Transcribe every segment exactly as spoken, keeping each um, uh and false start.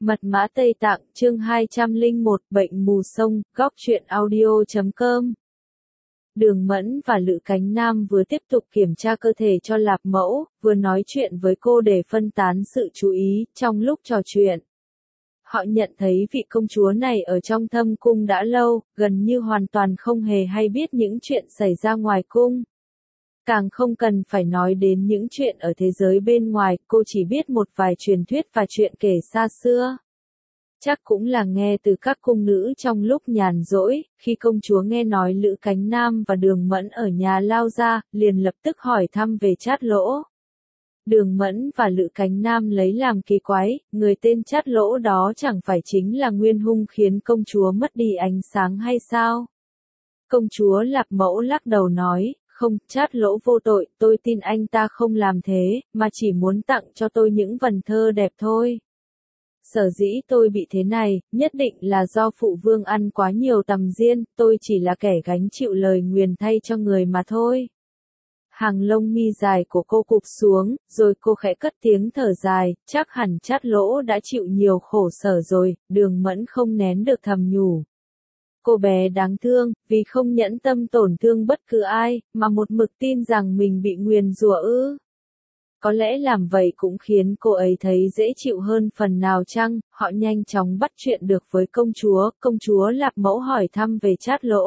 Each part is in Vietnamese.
Mật mã Tây Tạng, chương hai trăm lẻ một, bệnh mù sông, góc truyện audio chấm com. Đường Mẫn và Lữ Cánh Nam vừa tiếp tục kiểm tra cơ thể cho Lạp Mẫu, vừa nói chuyện với cô để phân tán sự chú ý, trong lúc trò chuyện. Họ nhận thấy vị công chúa này ở trong thâm cung đã lâu, gần như hoàn toàn không hề hay biết những chuyện xảy ra ngoài cung. Càng không cần phải nói đến những chuyện ở thế giới bên ngoài, cô chỉ biết một vài truyền thuyết và chuyện kể xa xưa. Chắc cũng là nghe từ các cung nữ trong lúc nhàn rỗi, khi công chúa nghe nói Lữ Cánh Nam và Đường Mẫn ở nhà lao ra, liền lập tức hỏi thăm về Trát Lỗ. Đường Mẫn và Lữ Cánh Nam lấy làm kỳ quái, người tên Trát Lỗ đó chẳng phải chính là nguyên hung khiến công chúa mất đi ánh sáng hay sao? Công chúa Lạp Mẫu lắc đầu nói, không, Trát Lỗ vô tội, tôi tin anh ta không làm thế, mà chỉ muốn tặng cho tôi những vần thơ đẹp thôi. Sở dĩ tôi bị thế này, nhất định là do phụ vương ăn quá nhiều tằm diên, tôi chỉ là kẻ gánh chịu lời nguyền thay cho người mà thôi. Hàng lông mi dài của cô cụp xuống, rồi cô khẽ cất tiếng thở dài, chắc hẳn Trát Lỗ đã chịu nhiều khổ sở rồi, Đường Mẫn không nén được thầm nhủ. Cô bé đáng thương, vì không nhẫn tâm tổn thương bất cứ ai, mà một mực tin rằng mình bị nguyền rủa ư. Có lẽ làm vậy cũng khiến cô ấy thấy dễ chịu hơn phần nào chăng. Họ nhanh chóng bắt chuyện được với công chúa, công chúa Lạp Mẫu hỏi thăm về Trát Lỗ.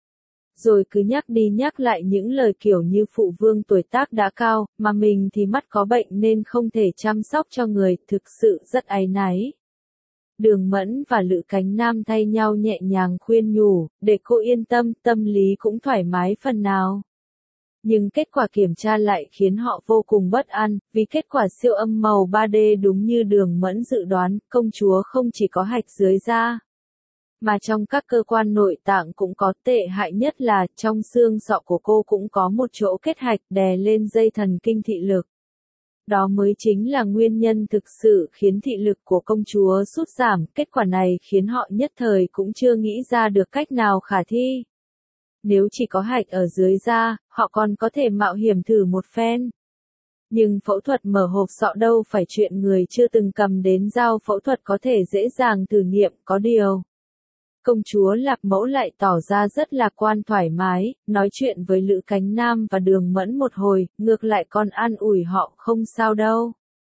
Rồi cứ nhắc đi nhắc lại những lời kiểu như phụ vương tuổi tác đã cao, mà mình thì mắt có bệnh nên không thể chăm sóc cho người, thực sự rất áy náy. Đường Mẫn và Lữ Cánh Nam thay nhau nhẹ nhàng khuyên nhủ, để cô yên tâm, tâm lý cũng thoải mái phần nào. Nhưng kết quả kiểm tra lại khiến họ vô cùng bất an, vì kết quả siêu âm màu ba D đúng như Đường Mẫn dự đoán, công chúa không chỉ có hạch dưới da, mà trong các cơ quan nội tạng cũng có. Tệ hại nhất là, trong xương sọ của cô cũng có một chỗ kết hạch đè lên dây thần kinh thị lực. Đó mới chính là nguyên nhân thực sự khiến thị lực của công chúa sút giảm, kết quả này khiến họ nhất thời cũng chưa nghĩ ra được cách nào khả thi. Nếu chỉ có hạch ở dưới da, họ còn có thể mạo hiểm thử một phen. Nhưng phẫu thuật mở hộp sọ đâu phải chuyện người chưa từng cầm đến dao phẫu thuật có thể dễ dàng thử nghiệm, có điều. Công chúa Lạp Mẫu lại tỏ ra rất lạc quan thoải mái, nói chuyện với Lữ Cánh Nam và Đường Mẫn một hồi, ngược lại còn an ủi họ không sao đâu.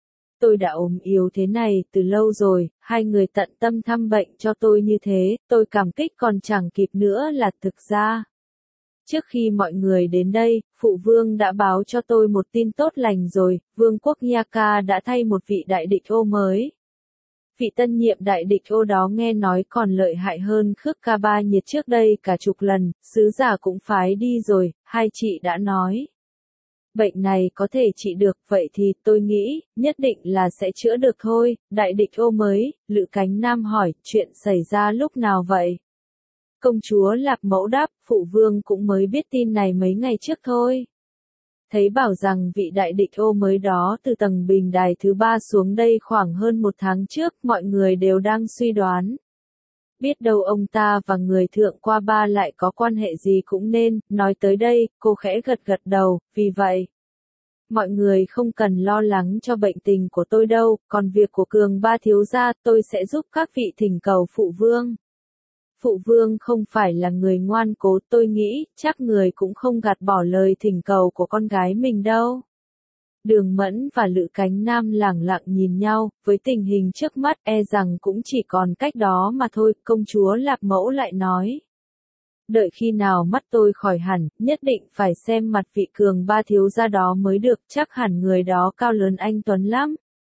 Tôi đã ốm yếu thế này từ lâu rồi, hai người tận tâm thăm bệnh cho tôi như thế, tôi cảm kích còn chẳng kịp nữa là thực ra. Trước khi mọi người đến đây, phụ vương đã báo cho tôi một tin tốt lành rồi, vương quốc Nha đã thay một vị đại địch ô mới. Vị tân nhiệm đại địch ô đó nghe nói còn lợi hại hơn Khước Ca Ba Nhiệt trước đây cả chục lần, sứ giả cũng phái đi rồi, hai chị đã nói. Bệnh này có thể trị được, vậy thì tôi nghĩ, nhất định là sẽ chữa được thôi. Đại địch ô mới, Lữ Cánh Nam hỏi, chuyện xảy ra lúc nào vậy? Công chúa Lạp Mẫu đáp, phụ vương cũng mới biết tin này mấy ngày trước thôi. Thấy bảo rằng vị đại địch ô mới đó từ tầng bình đài thứ ba xuống đây khoảng hơn một tháng trước, mọi người đều đang suy đoán. Biết đâu ông ta và người thượng qua ba lại có quan hệ gì cũng nên, nói tới đây, cô khẽ gật gật đầu, vì vậy. Mọi người không cần lo lắng cho bệnh tình của tôi đâu, còn việc của Cường Ba thiếu gia tôi sẽ giúp các vị thỉnh cầu phụ vương. Phụ vương không phải là người ngoan cố, tôi nghĩ, chắc người cũng không gạt bỏ lời thỉnh cầu của con gái mình đâu. Đường Mẫn và Lữ Cánh Nam lẳng lặng nhìn nhau, với tình hình trước mắt e rằng cũng chỉ còn cách đó mà thôi, công chúa Lạp Mẫu lại nói. Đợi khi nào mắt tôi khỏi hẳn, nhất định phải xem mặt vị Cường Ba thiếu gia đó mới được, chắc hẳn người đó cao lớn anh tuấn lắm.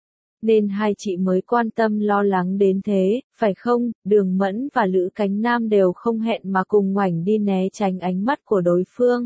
Nên hai chị mới quan tâm lo lắng đến thế, phải không? Đường Mẫn và Lữ Cánh Nam đều không hẹn mà cùng ngoảnh đi né tránh ánh mắt của đối phương.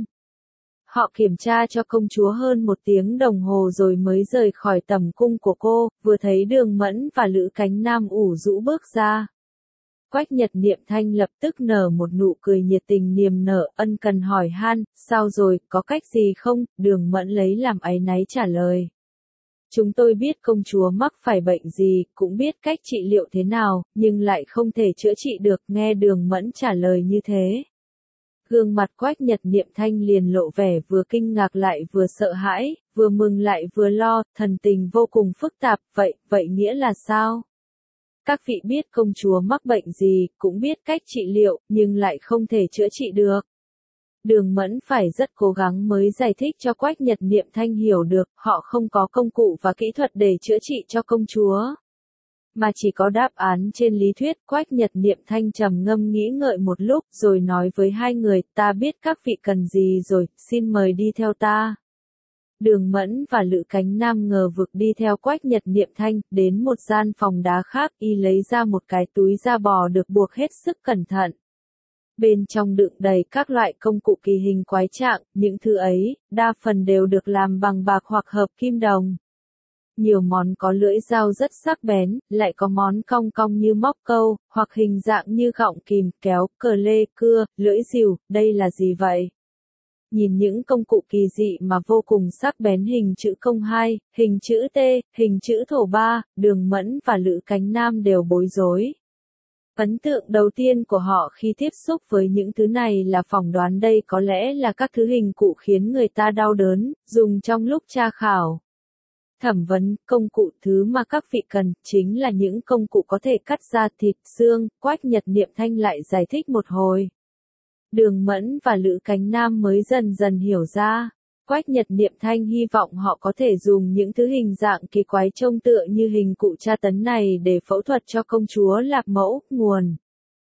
Họ kiểm tra cho công chúa hơn một tiếng đồng hồ rồi mới rời khỏi tầm cung của cô, vừa thấy Đường Mẫn và Lữ Cánh Nam ủ rũ bước ra. Quách Nhật Niệm Thanh lập tức nở một nụ cười nhiệt tình niềm nở, ân cần hỏi han, sao rồi, có cách gì không? Đường Mẫn lấy làm áy náy trả lời. Chúng tôi biết công chúa mắc phải bệnh gì, cũng biết cách trị liệu thế nào, nhưng lại không thể chữa trị được, nghe Đường Mẫn trả lời như thế. Gương mặt Quách Nhật Niệm Thanh liền lộ vẻ vừa kinh ngạc lại vừa sợ hãi, vừa mừng lại vừa lo, thần tình vô cùng phức tạp, vậy, vậy nghĩa là sao? Các vị biết công chúa mắc bệnh gì, cũng biết cách trị liệu, nhưng lại không thể chữa trị được. Đường Mẫn phải rất cố gắng mới giải thích cho Quách Nhật Niệm Thanh hiểu được, họ không có công cụ và kỹ thuật để chữa trị cho công chúa. Mà chỉ có đáp án trên lý thuyết. Quách Nhật Niệm Thanh trầm ngâm nghĩ ngợi một lúc, rồi nói với hai người, ta biết các vị cần gì rồi, xin mời đi theo ta. Đường Mẫn và Lữ Cánh Nam ngờ vực đi theo Quách Nhật Niệm Thanh, đến một gian phòng đá khác, y lấy ra một cái túi da bò được buộc hết sức cẩn thận. Bên trong đựng đầy các loại công cụ kỳ hình quái trạng, những thứ ấy, đa phần đều được làm bằng bạc hoặc hợp kim đồng. Nhiều món có lưỡi dao rất sắc bén, lại có món cong cong như móc câu, hoặc hình dạng như gọng kìm, kéo, cờ lê, cưa, lưỡi rìu, đây là gì vậy? Nhìn những công cụ kỳ dị mà vô cùng sắc bén, hình chữ công hai, hình chữ T, hình chữ thổ ba, Đường Mẫn và Lữ Cánh Nam đều bối rối. Ấn tượng đầu tiên của họ khi tiếp xúc với những thứ này là phỏng đoán đây có lẽ là các thứ hình cụ khiến người ta đau đớn, dùng trong lúc tra khảo. Thẩm vấn, công cụ thứ mà các vị cần, chính là những công cụ có thể cắt ra thịt, xương. Quách Nhật Niệm Thanh lại giải thích một hồi. Đường Mẫn và Lữ Cánh Nam mới dần dần hiểu ra. Quách Nhật Niệm Thanh hy vọng họ có thể dùng những thứ hình dạng kỳ quái trông tựa như hình cụ tra tấn này để phẫu thuật cho công chúa Lạc Mẫu. Nguồn.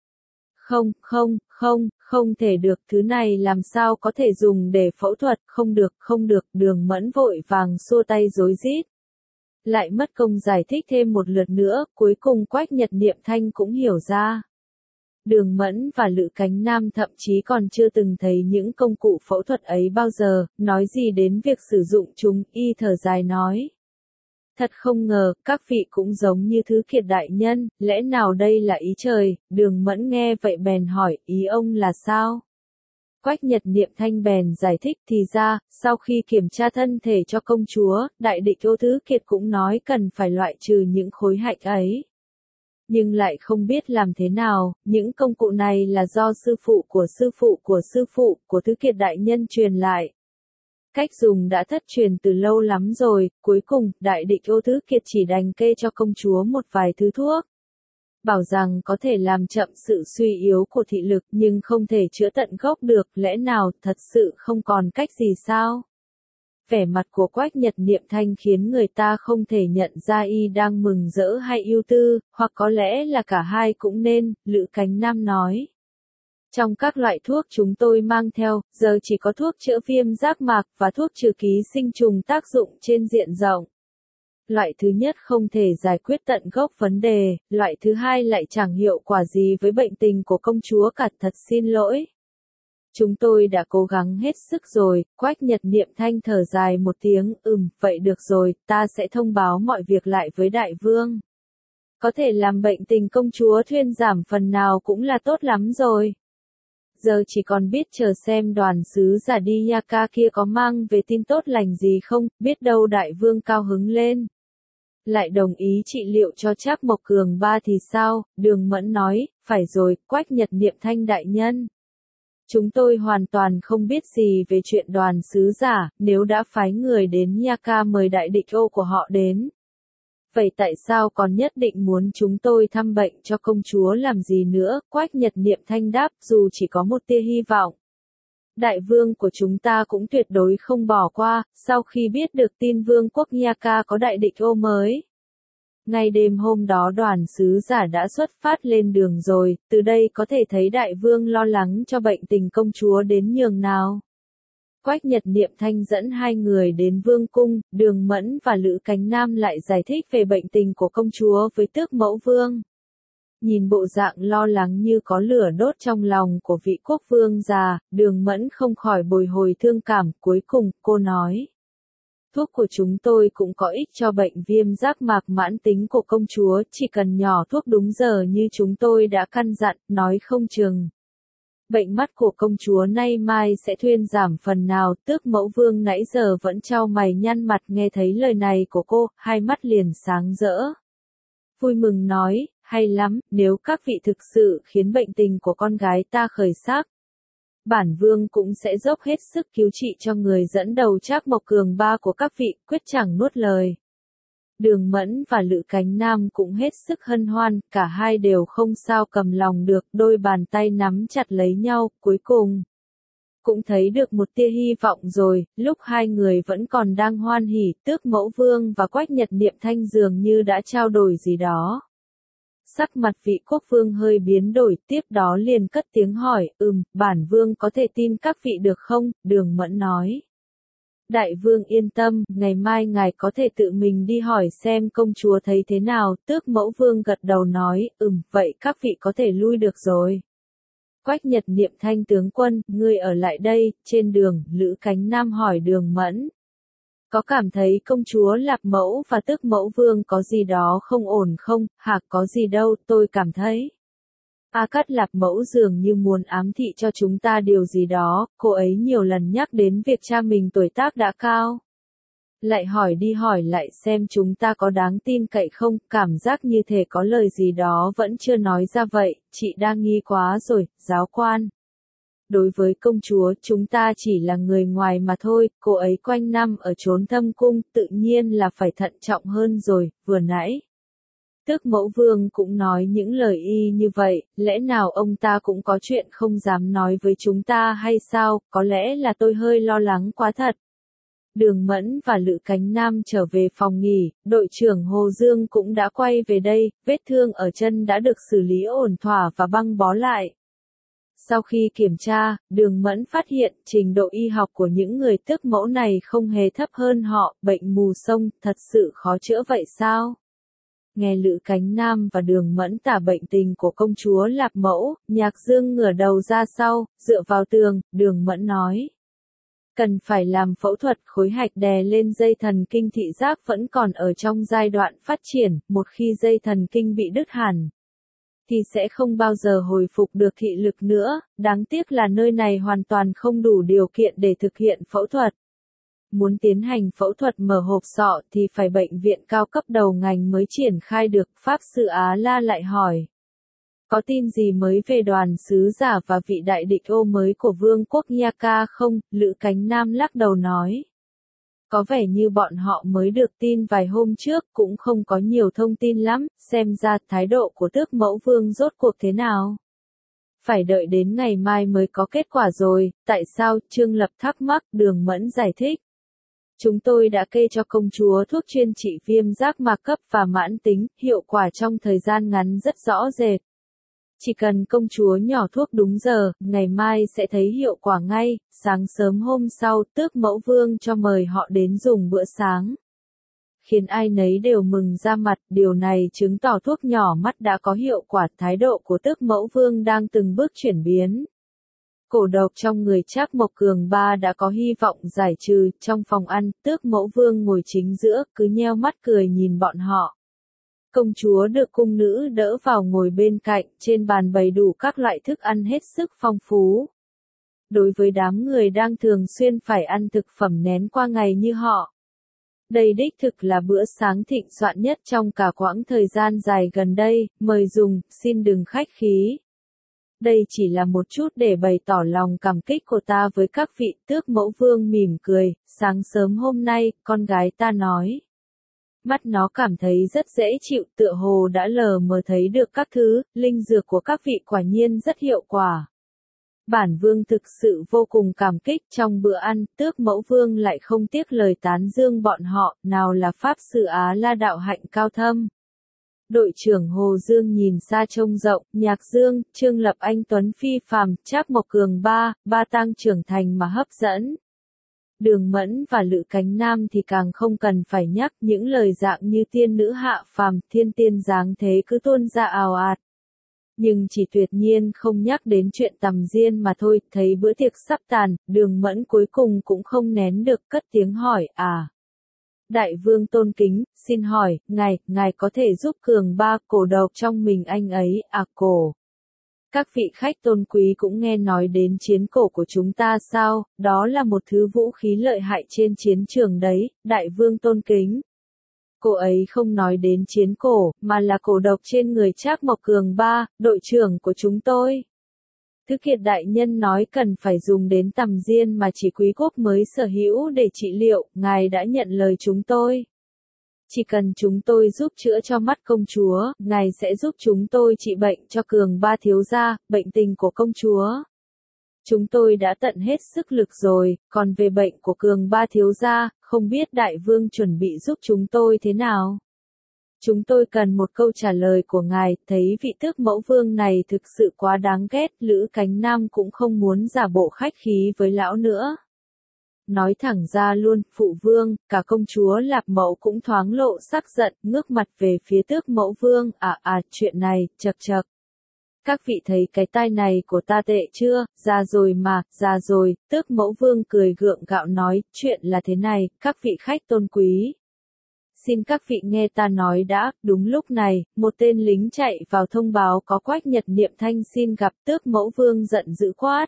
Không, không, không, không thể được, thứ này làm sao có thể dùng để phẫu thuật, không được, không được, Đường Mẫn vội vàng xua tay rối rít. Lại mất công giải thích thêm một lượt nữa, cuối cùng Quách Nhật Niệm Thanh cũng hiểu ra. Đường Mẫn và Lữ Cánh Nam thậm chí còn chưa từng thấy những công cụ phẫu thuật ấy bao giờ, nói gì đến việc sử dụng chúng, y thở dài nói. Thật không ngờ, các vị cũng giống như Thứ Kiệt đại nhân, lẽ nào đây là ý trời? Đường Mẫn nghe vậy bèn hỏi, ý ông là sao? Quách Nhật Niệm Thanh bèn giải thích, thì ra, sau khi kiểm tra thân thể cho công chúa, đại địch Ô Thứ Kiệt cũng nói cần phải loại trừ những khối hạch ấy. Nhưng lại không biết làm thế nào, những công cụ này là do sư phụ của sư phụ của sư phụ của Thứ Kiệt đại nhân truyền lại. Cách dùng đã thất truyền từ lâu lắm rồi, cuối cùng, đại địch Ô Thứ Kiệt chỉ đành kê cho công chúa một vài thứ thuốc. Bảo rằng có thể làm chậm sự suy yếu của thị lực nhưng không thể chữa tận gốc được, lẽ nào thật sự không còn cách gì sao? Vẻ mặt của Quách Nhật Niệm Thanh khiến người ta không thể nhận ra y đang mừng rỡ hay ưu tư, hoặc có lẽ là cả hai cũng nên, Lữ Cánh Nam nói. Trong các loại thuốc chúng tôi mang theo, giờ chỉ có thuốc chữa viêm giác mạc và thuốc trừ ký sinh trùng tác dụng trên diện rộng. Loại thứ nhất không thể giải quyết tận gốc vấn đề, loại thứ hai lại chẳng hiệu quả gì với bệnh tình của công chúa cả, thật xin lỗi. Chúng tôi đã cố gắng hết sức rồi. Quách Nhật Niệm Thanh thở dài một tiếng, ừm, vậy được rồi, ta sẽ thông báo mọi việc lại với đại vương. Có thể làm bệnh tình công chúa thuyên giảm phần nào cũng là tốt lắm rồi. Giờ chỉ còn biết chờ xem đoàn sứ giả đi Yaka kia có mang về tin tốt lành gì không, biết đâu đại vương cao hứng lên. Lại đồng ý trị liệu cho Trác Mộc Cường ba thì sao? Đường Mẫn nói, phải rồi, Quách Nhật Niệm Thanh đại nhân. Chúng tôi hoàn toàn không biết gì về chuyện đoàn sứ giả, nếu đã phái người đến Yaka mời đại địch Ô của họ đến. Vậy tại sao còn nhất định muốn chúng tôi thăm bệnh cho công chúa làm gì nữa? Quách Nhật Niệm Thanh đáp, dù chỉ có một tia hy vọng. Đại vương của chúng ta cũng tuyệt đối không bỏ qua, sau khi biết được tin vương quốc Yaka có đại địch Ô mới. Ngay đêm hôm đó đoàn sứ giả đã xuất phát lên đường rồi, từ đây có thể thấy đại vương lo lắng cho bệnh tình công chúa đến nhường nào. Quách Nhật Niệm Thanh dẫn hai người đến vương cung, Đường Mẫn và Lữ Cánh Nam lại giải thích về bệnh tình của công chúa với Tước Mẫu Vương. Nhìn bộ dạng lo lắng như có lửa đốt trong lòng của vị quốc vương già, Đường Mẫn không khỏi bồi hồi thương cảm, cuối cùng, cô nói. Thuốc của chúng tôi cũng có ích cho bệnh viêm giác mạc mãn tính của công chúa, chỉ cần nhỏ thuốc đúng giờ như chúng tôi đã căn dặn, nói không chừng. Bệnh mắt của công chúa nay mai sẽ thuyên giảm phần nào. Tước Mẫu Vương nãy giờ vẫn trao mày nhăn mặt nghe thấy lời này của cô, hai mắt liền sáng rỡ. Vui mừng nói, hay lắm, nếu các vị thực sự khiến bệnh tình của con gái ta khởi sắc. Bản vương cũng sẽ dốc hết sức cứu trị cho người dẫn đầu Trác Mộc Cường ba của các vị, quyết chẳng nuốt lời. Đường Mẫn và Lữ Cánh Nam cũng hết sức hân hoan, cả hai đều không sao cầm lòng được, đôi bàn tay nắm chặt lấy nhau, cuối cùng cũng thấy được một tia hy vọng rồi. Lúc hai người vẫn còn đang hoan hỉ, Tước Mẫu Vương và Quách Nhật Niệm Thanh dường như đã trao đổi gì đó. Sắc mặt vị quốc vương hơi biến đổi, tiếp đó liền cất tiếng hỏi, ừm, bản vương có thể tin các vị được không? Đường Mẫn nói. Đại vương yên tâm, ngày mai ngài có thể tự mình đi hỏi xem công chúa thấy thế nào. Tước Mẫu Vương gật đầu nói, ừm, vậy các vị có thể lui được rồi. Quách Nhật Niệm Thanh tướng quân, ngươi ở lại đây. Trên đường, Lữ Cánh Nam hỏi Đường Mẫn. Có cảm thấy công chúa Lạp Mẫu và Tước Mẫu Vương có gì đó không ổn không? Hả, có gì đâu, tôi cảm thấy. A Cát Lạp Mẫu dường như muốn ám thị cho chúng ta điều gì đó, cô ấy nhiều lần nhắc đến việc cha mình tuổi tác đã cao. Lại hỏi đi hỏi lại xem chúng ta có đáng tin cậy không, cảm giác như thể có lời gì đó vẫn chưa nói ra vậy, chị đang nghi quá rồi, giáo quan. Đối với công chúa, chúng ta chỉ là người ngoài mà thôi, cô ấy quanh năm ở chốn thâm cung, tự nhiên là phải thận trọng hơn rồi, vừa nãy. Tước Mẫu Vương cũng nói những lời y như vậy, lẽ nào ông ta cũng có chuyện không dám nói với chúng ta hay sao, có lẽ là tôi hơi lo lắng quá thật. Đường Mẫn và Lữ Cánh Nam trở về phòng nghỉ, đội trưởng Hồ Dương cũng đã quay về đây, vết thương ở chân đã được xử lý ổn thỏa và băng bó lại. Sau khi kiểm tra, Đường Mẫn phát hiện trình độ y học của những người tước mẫu này không hề thấp hơn họ, bệnh mù sông, thật sự khó chữa vậy sao? Nghe Lữ Cánh Nam và Đường Mẫn tả bệnh tình của công chúa Lạp Mẫu, Nhạc Dương ngửa đầu ra sau, dựa vào tường, Đường Mẫn nói. Cần phải làm phẫu thuật, khối hạch đè lên dây thần kinh thị giác vẫn còn ở trong giai đoạn phát triển, một khi dây thần kinh bị đứt hẳn, thì sẽ không bao giờ hồi phục được thị lực nữa, đáng tiếc là nơi này hoàn toàn không đủ điều kiện để thực hiện phẫu thuật. Muốn tiến hành phẫu thuật mở hộp sọ thì phải bệnh viện cao cấp đầu ngành mới triển khai được, Pháp Sư Á La lại hỏi. Có tin gì mới về đoàn sứ giả và vị đại địch ô mới của Vương quốc Nha Ca không? Lữ Cánh Nam lắc đầu nói. Có vẻ như bọn họ mới được tin vài hôm trước, cũng không có nhiều thông tin lắm, xem ra thái độ của Tước Mẫu Vương rốt cuộc thế nào. Phải đợi đến ngày mai mới có kết quả rồi, tại sao? Trương Lập thắc mắc, Đường Mẫn giải thích. Chúng tôi đã kê cho công chúa thuốc chuyên trị viêm giác mạc cấp và mãn tính, hiệu quả trong thời gian ngắn rất rõ rệt. Chỉ cần công chúa nhỏ thuốc đúng giờ, ngày mai sẽ thấy hiệu quả ngay. Sáng sớm hôm sau, Tước Mẫu Vương cho mời họ đến dùng bữa sáng. Khiến ai nấy đều mừng ra mặt, điều này chứng tỏ thuốc nhỏ mắt đã có hiệu quả. Thái độ của Tước Mẫu Vương đang từng bước chuyển biến. Cổ độc trong người Trác Mộc Cường ba đã có hy vọng giải trừ. Trong phòng ăn, Tước Mẫu Vương ngồi chính giữa, cứ nheo mắt cười nhìn bọn họ. Công chúa được cung nữ đỡ vào ngồi bên cạnh, trên bàn bày đủ các loại thức ăn hết sức phong phú. Đối với đám người đang thường xuyên phải ăn thực phẩm nén qua ngày như họ, đây đích thực là bữa sáng thịnh soạn nhất trong cả quãng thời gian dài gần đây, mời dùng, xin đừng khách khí. Đây chỉ là một chút để bày tỏ lòng cảm kích của ta với các vị. Tước Mẫu Vương mỉm cười, sáng sớm hôm nay, con gái ta nói. Mắt nó cảm thấy rất dễ chịu, tựa hồ đã lờ mờ thấy được các thứ, linh dược của các vị quả nhiên rất hiệu quả. Bản vương thực sự vô cùng cảm kích. Trong bữa ăn, Tước Mẫu Vương lại không tiếc lời tán dương bọn họ, nào là Pháp Sư Á La đạo hạnh cao thâm. Đội trưởng Hồ Dương nhìn xa trông rộng, Nhạc Dương, Trương Lập anh tuấn phi phàm, Trác Mộc Cường ba, ba tang trưởng thành mà hấp dẫn. Đường Mẫn và Lữ Cánh Nam thì càng không cần phải nhắc, những lời dạng như tiên nữ hạ phàm, thiên tiên dáng thế cứ tuôn ra ào ạt. Nhưng chỉ tuyệt nhiên không nhắc đến chuyện tầm diên mà thôi. Thấy bữa tiệc sắp tàn, Đường Mẫn cuối cùng cũng không nén được, cất tiếng hỏi, à. Đại vương tôn kính, xin hỏi, ngài, ngài có thể giúp Cường ba cổ độc trong mình anh ấy, à cổ. Các vị khách tôn quý cũng nghe nói đến chiến cổ của chúng ta sao, đó là một thứ vũ khí lợi hại trên chiến trường đấy, đại vương tôn kính. Cô ấy không nói đến chiến cổ, mà là cổ độc trên người Trác Mộc Cường ba, đội trưởng của chúng tôi. Thứ Kiệt đại nhân nói cần phải dùng đến tầm diên mà chỉ quý quốc mới sở hữu để trị liệu, ngài đã nhận lời chúng tôi. Chỉ cần chúng tôi giúp chữa cho mắt công chúa, ngài sẽ giúp chúng tôi trị bệnh cho Cường Ba thiếu gia, bệnh tình của công chúa. Chúng tôi đã tận hết sức lực rồi, còn về bệnh của Cường Ba thiếu gia, không biết đại vương chuẩn bị giúp chúng tôi thế nào? Chúng tôi cần một câu trả lời của ngài, thấy vị tước mẫu vương này thực sự quá đáng ghét, Lữ Cánh Nam cũng không muốn giả bộ khách khí với lão nữa. Nói thẳng ra luôn, phụ vương, cả công chúa Lạp Mẫu cũng thoáng lộ sắc giận, ngước mặt về phía tước mẫu vương, à à, chuyện này, chậc chậc. Các vị thấy cái tai này của ta tệ chưa, già rồi mà, già rồi, tước mẫu vương cười gượng gạo nói, chuyện là thế này, các vị khách tôn quý. Xin các vị nghe ta nói đã, đúng lúc này, một tên lính chạy vào thông báo có Quách Nhật Niệm Thanh xin gặp tước mẫu vương giận dữ quát.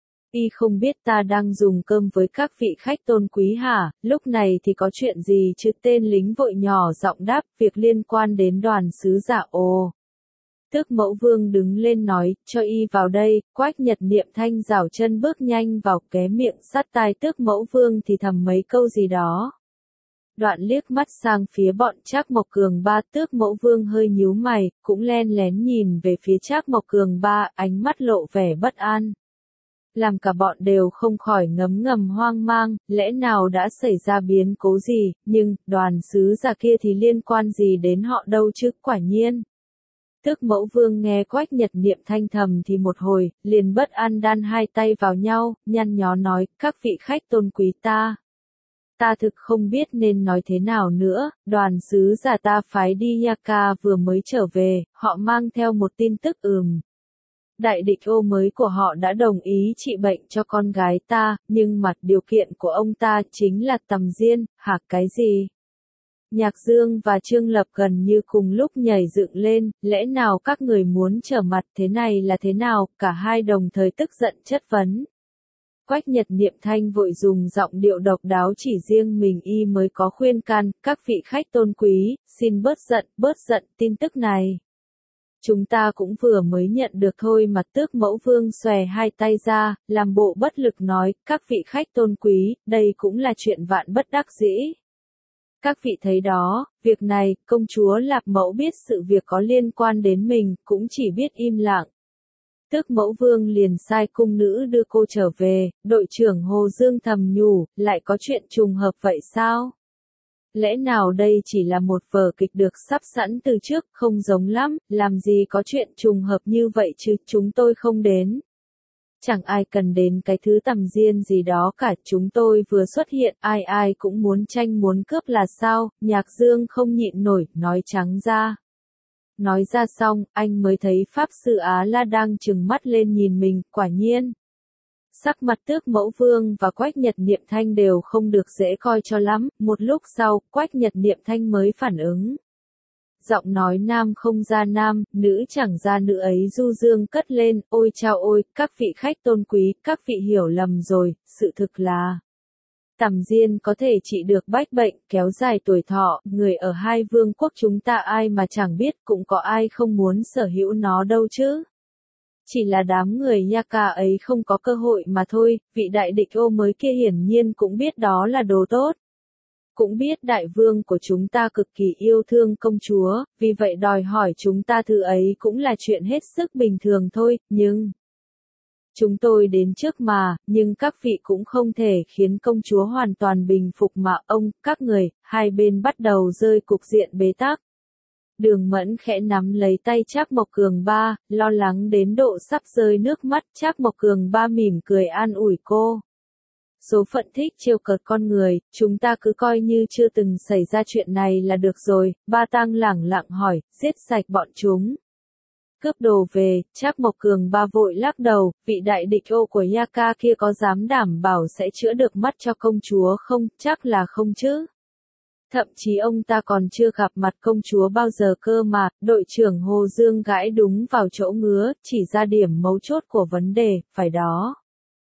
Y không biết ta đang dùng cơm với các vị khách tôn quý hả, lúc này thì có chuyện gì chứ, tên lính vội nhỏ giọng đáp, việc liên quan đến đoàn sứ giả ồ. Tước mẫu vương đứng lên nói, cho y vào đây, Quách Nhật Niệm Thanh rảo chân bước nhanh vào, ké miệng sát tai tước mẫu vương thì thầm mấy câu gì đó. Đoạn liếc mắt sang phía bọn Trác Mộc Cường Ba, tước mẫu vương hơi nhíu mày, cũng len lén nhìn về phía Trác Mộc Cường Ba, ánh mắt lộ vẻ bất an. Làm cả bọn đều không khỏi ngấm ngầm hoang mang, lẽ nào đã xảy ra biến cố gì, nhưng, đoàn sứ giả kia thì liên quan gì đến họ đâu chứ, quả nhiên. Tước mẫu vương nghe Quách Nhật Niệm Thanh thầm thì một hồi, liền bất an đan hai tay vào nhau, nhăn nhó nói, các vị khách tôn quý ta. Ta thực không biết nên nói thế nào nữa, đoàn sứ giả ta phái đi Yaka vừa mới trở về, họ mang theo một tin tức ừm. Đại địch ô mới của họ đã đồng ý trị bệnh cho con gái ta, nhưng mặt điều kiện của ông ta chính là Tầm Diên, hả cái gì? Nhạc Dương và Trương Lập gần như cùng lúc nhảy dựng lên, lẽ nào các người muốn trở mặt thế này là thế nào, cả hai đồng thời tức giận chất vấn. Quách Nhật Niệm Thanh vội dùng giọng điệu độc đáo chỉ riêng mình y mới có khuyên can, các vị khách tôn quý, xin bớt giận, bớt giận, tin tức này. Chúng ta cũng vừa mới nhận được thôi mà tước mẫu vương xòe hai tay ra, làm bộ bất lực nói, các vị khách tôn quý, đây cũng là chuyện vạn bất đắc dĩ. Các vị thấy đó, việc này, công chúa Lạp Mẫu biết sự việc có liên quan đến mình, cũng chỉ biết im lặng. Tước mẫu vương liền sai cung nữ đưa cô trở về, đội trưởng Hồ Dương thầm nhủ, lại có chuyện trùng hợp vậy sao? Lẽ nào đây chỉ là một vở kịch được sắp sẵn từ trước, không giống lắm, làm gì có chuyện trùng hợp như vậy chứ, chúng tôi không đến. Chẳng ai cần đến cái thứ Tầm Diên gì đó cả, chúng tôi vừa xuất hiện, ai ai cũng muốn tranh muốn cướp là sao, Nhạc Dương không nhịn nổi, nói trắng ra. Nói ra xong, anh mới thấy Pháp Sư Á La đang trừng mắt lên nhìn mình, quả nhiên. Sắc mặt tước mẫu vương và Quách Nhật Niệm Thanh đều không được dễ coi cho lắm, một lúc sau, Quách Nhật Niệm Thanh mới phản ứng. Giọng nói nam không ra nam, nữ chẳng ra nữ ấy du dương cất lên, ôi chao ôi, các vị khách tôn quý, các vị hiểu lầm rồi, sự thực là. Tầm Diên có thể trị được bách bệnh, kéo dài tuổi thọ, người ở hai vương quốc chúng ta ai mà chẳng biết, cũng có ai không muốn sở hữu nó đâu chứ. Chỉ là đám người Yaka ấy không có cơ hội mà thôi, vị đại địch ô mới kia hiển nhiên cũng biết đó là đồ tốt. Cũng biết đại vương của chúng ta cực kỳ yêu thương công chúa, vì vậy đòi hỏi chúng ta thứ ấy cũng là chuyện hết sức bình thường thôi, nhưng... Chúng tôi đến trước mà, nhưng các vị cũng không thể khiến công chúa hoàn toàn bình phục mà ông, các người, hai bên bắt đầu rơi cục diện bế tắc. Đường Mẫn khẽ nắm lấy tay Trác Mộc Cường Ba, lo lắng đến độ sắp rơi nước mắt, Trác Mộc Cường Ba mỉm cười an ủi cô. Số phận thích trêu cợt con người, chúng ta cứ coi như chưa từng xảy ra chuyện này là được rồi, Ba Tang lẳng lặng hỏi, giết sạch bọn chúng. Cướp đồ về, Trác Mộc Cường Ba vội lắc đầu, vị đại địch ô của Yaka kia có dám đảm bảo sẽ chữa được mắt cho công chúa không, chắc là không chứ. Thậm chí ông ta còn chưa gặp mặt công chúa bao giờ cơ mà, đội trưởng Hồ Dương gãi đúng vào chỗ ngứa, chỉ ra điểm mấu chốt của vấn đề, phải đó.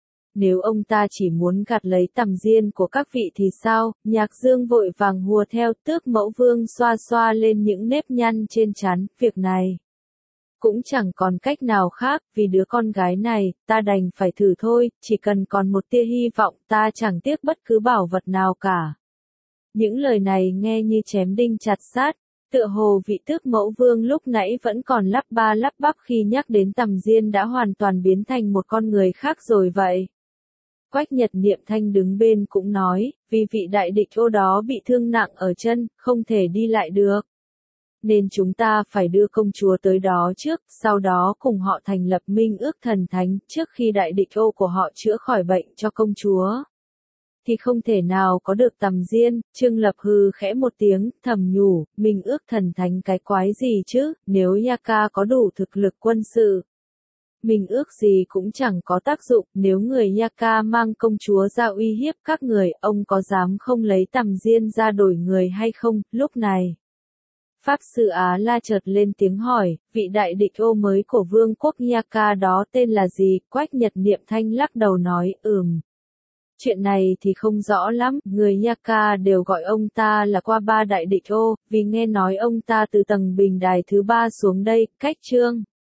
Nếu ông ta chỉ muốn gạt lấy Tầm Diên của các vị thì sao, Nhạc Dương vội vàng hùa theo, tước mẫu vương xoa xoa lên những nếp nhăn trên trán, việc này. Cũng chẳng còn cách nào khác, vì đứa con gái này, ta đành phải thử thôi, chỉ cần còn một tia hy vọng ta chẳng tiếc bất cứ bảo vật nào cả. Những lời này nghe như chém đinh chặt sát, tựa hồ vị tước mẫu vương lúc nãy vẫn còn lắp ba lắp bắp khi nhắc đến Tầm Diên đã hoàn toàn biến thành một con người khác rồi vậy. Quách Nhật Niệm Thanh đứng bên cũng nói, vì vị đại địch ô đó bị thương nặng ở chân, không thể đi lại được. Nên chúng ta phải đưa công chúa tới đó trước, sau đó cùng họ thành lập minh ước thần thánh, trước khi đại địch ô của họ chữa khỏi bệnh cho công chúa. Thì không thể nào có được Tầm Diên. Trương Lập hừ khẽ một tiếng, thầm nhủ, minh ước thần thánh cái quái gì chứ, nếu Yaka có đủ thực lực quân sự. Minh ước gì cũng chẳng có tác dụng, nếu người Yaka mang công chúa ra uy hiếp các người, ông có dám không lấy Tầm Diên ra đổi người hay không, lúc này. Pháp sư Á La chợt lên tiếng hỏi, vị đại địch ô mới của vương quốc Yaka đó tên là gì? Quách Nhật Niệm Thanh lắc đầu nói, ừm. Chuyện này thì không rõ lắm, người Yaka đều gọi ông ta là qua ba đại địch ô, vì nghe nói ông ta từ tầng bình đài thứ ba xuống đây, cách Trương.